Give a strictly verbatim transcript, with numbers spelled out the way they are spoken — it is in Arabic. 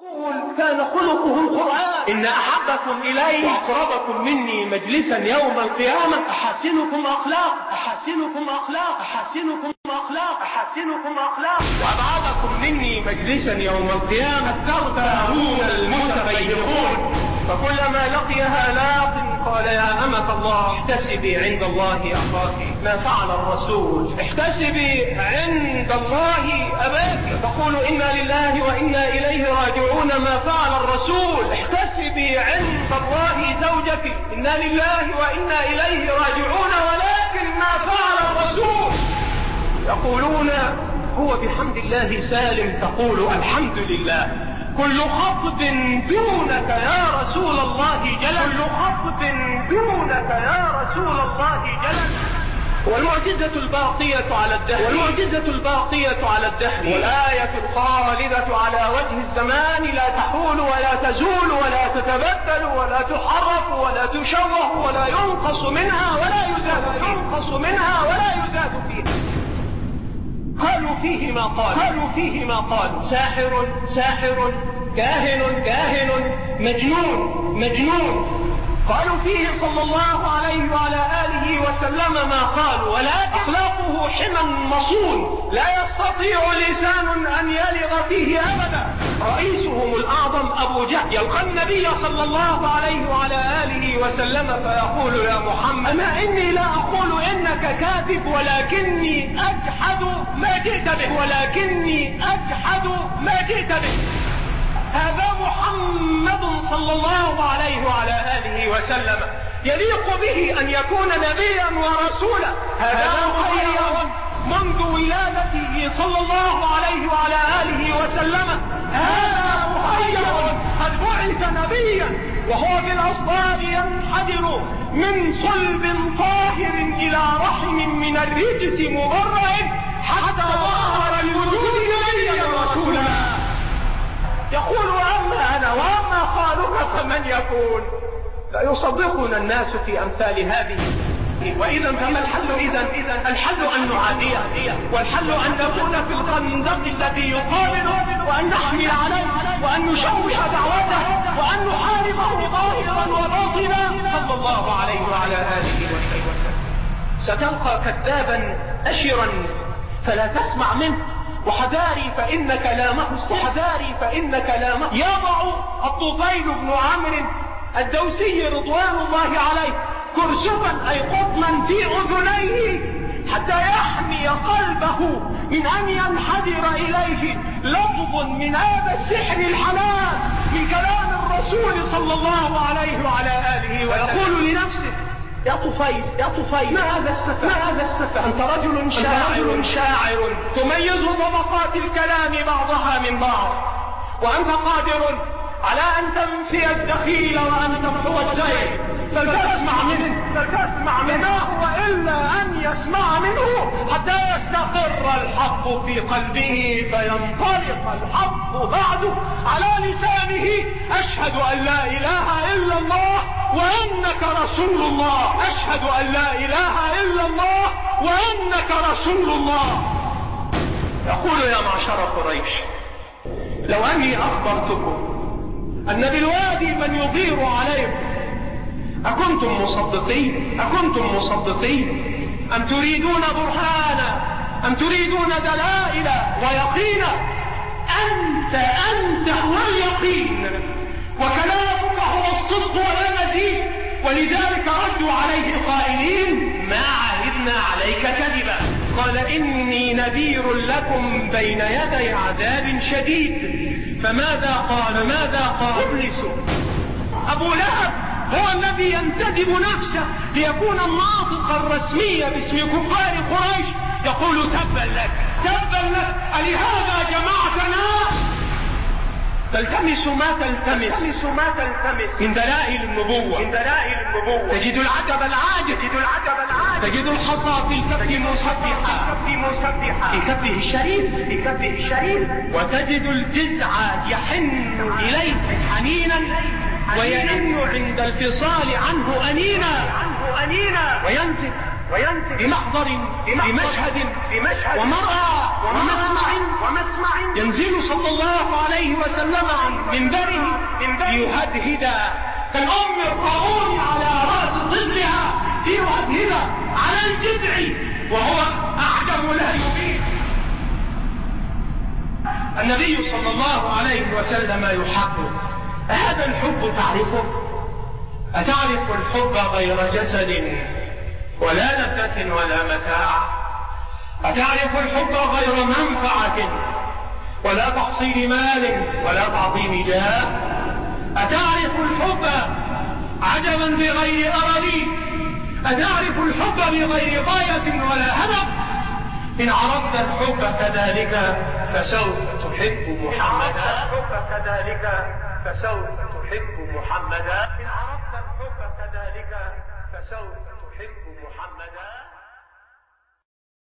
كان خلقه القرآن. إن أحبكم إلي وأقربكم مني مجلسا يوم القيامة أحسنكم أخلاق أحسنكم أخلاق أحسنكم أخلاق أحسنكم أخلاق وأبعدكم مني مجلسا يوم القيامة الترتاهون المتبينون. فكلما لقيها لاق قال يا أمة الله احتسبي عند الله أخاك ما فعل الرسول، احتسبي عند الله أباك. تقول إنا لله وإنا إليه راجعون ما فعل الرسول، احتسبي عند الله زوجك إنا لله وإنا إليه راجعون ولكن ما فعل الرسول. يقولون هو بحمد الله سالم، تقول الحمد لله. كل خطب دونك يا رسول الله جل، كل خطب دونك يا رسول الله جل. والمعجزة الباقية على الدهر، والمعجزة الباقية على الدهر، والآية الخالدة على وجه الزمان لا تحول ولا تزول ولا تتبدل ولا تحرف ولا تشوه ولا ينقص منها ولا يزاد فيها، ينقص منها ولا يزاد فيها. قالوا فيه ما قال، قالوا فيه ما قال ساحر ساحر كاهن كاهن مجنون مجنون. قالوا فيه صلى الله عليه وعلى آله وسلم ما قالوا، ولكن أخلاقه حمى مصون لا يستطيع لسان أن يلغ فيه أبدا. رئيسهم الأعظم أبو جهل يلقى النبي صلى الله عليه وعلى آله وسلم فيقول يا محمد أما إني لا أقول إنك كاذب ولكني أجحد ما جئت به، ولكني أجحد ما جئت به. هذا محمد صلى الله عليه وعلى آله وسلم يليق به أن يكون نبيا ورسولا. هذا مخير منذ ولادته صلى الله عليه وعلى آله وسلم، هذا مخير قد بعث نبيا وهو بالأصدار ينحدر من صلب طاهر إلى رحم من الرجس مبرأ حتى ظهر الوجود نبيا ورسولا. يقول أما أنا وأما قالك فمن يكون؟ لا يصدقنا الناس في أمثال هذه. وإذا فما الحل؟ إذا الحل أن نعاديه، والحل أن نكون في الخندق الذي يقابله وأن نحمل عليه وأن نشوش دعوته وأن نحاربه ظاهرا وباطنا صلى الله عليه وعلى آله وسلم. ستلقى كذابا أشرا فلا تسمع منه، وحذاري فإن كلامه وحذاري فإن كلامه. يضع الطفيل بن عمرو الدوسي رضوان الله عليه كرسفا أي قطنا في أذنيه حتى يحمي قلبه من أن ينحدر إليه لفظ من هذا السحر الحلال من كلام الرسول صلى الله عليه وعلى آله وسلم. ويقول لنفسه يا طفيل يا طفيل ما هذا السفه ما هذا السفه أنت رجل شاعر شاعر تميز طبقات الكلام بعضها من بعض، وأنت قادر على أن تنفي الدخيل وأن تمحو الزيت، فلتسمع منه فلتسمع منه هو إلا أن يسمع منه حتى يستقر الحق في قلبه فينطلق الحق بعد على لسانه أشهد أن لا إله إلا الله وأنك رسول الله، أشهد أن لا إله إلا الله وأنك رسول الله. يقول يا معشر قريش لو أني أخبرتكم أن بالوادي من يطير عليكم أكنتم مصدقين أكنتم مصدقين أم تريدون برهانا أم تريدون دلائل ويقينا؟ أنت أنت هو اليقين وكلامك هو الصدق ولا مزيد. ولذلك ردوا عليه قائلين ما عهدنا عليك كذبا. قال إني نذير لكم بين يدي عذاب شديد. فماذا قال ماذا قال إبليس؟ أبو لهب هو الذي ينتدب نفسه ليكون الناطق الرسمي باسم كفار قريش، يقول تبا لك تبا لك ألهذا جمعتنا؟ تلتمس ما تلتمس ما تلتمس من دلائل النبوة من دلائل النبوة تجد العجب العاجب تجد العجب العاجب تجد الحصى في الكف مسبحا في كفه الشريف في كفه الشريف وتجد الجزع يحن إليه حنينا ويئن عند الفصال عنه أنينا عنه أنينا وينزل بمحضر بمشهد ومرأى ومسمع ينزل صلى الله عليه وسلم عن منبره ليهدهد كالأم الطاعون على رأس طفلها ليهدهد على الجذع وهو أعجب لا يبين. النبي صلى الله عليه وسلم يحب هذا الحب تعرفه؟ أتعرف الحب غير جسد ولا لذة ولا متاع؟ أتعرف الحب غير منفعة ولا تحصيل مال ولا تعظيم جاه؟ أتعرف الحب عجبا بغير أرض؟ أتعرف الحب بغير غاية ولا هدف؟ إن عرفت الحب كذلك فسوف تحب محمدا. الحب كذلك فسوف تحب محمدا. إن عرفت الحب كذلك فسوف تحب محمدا.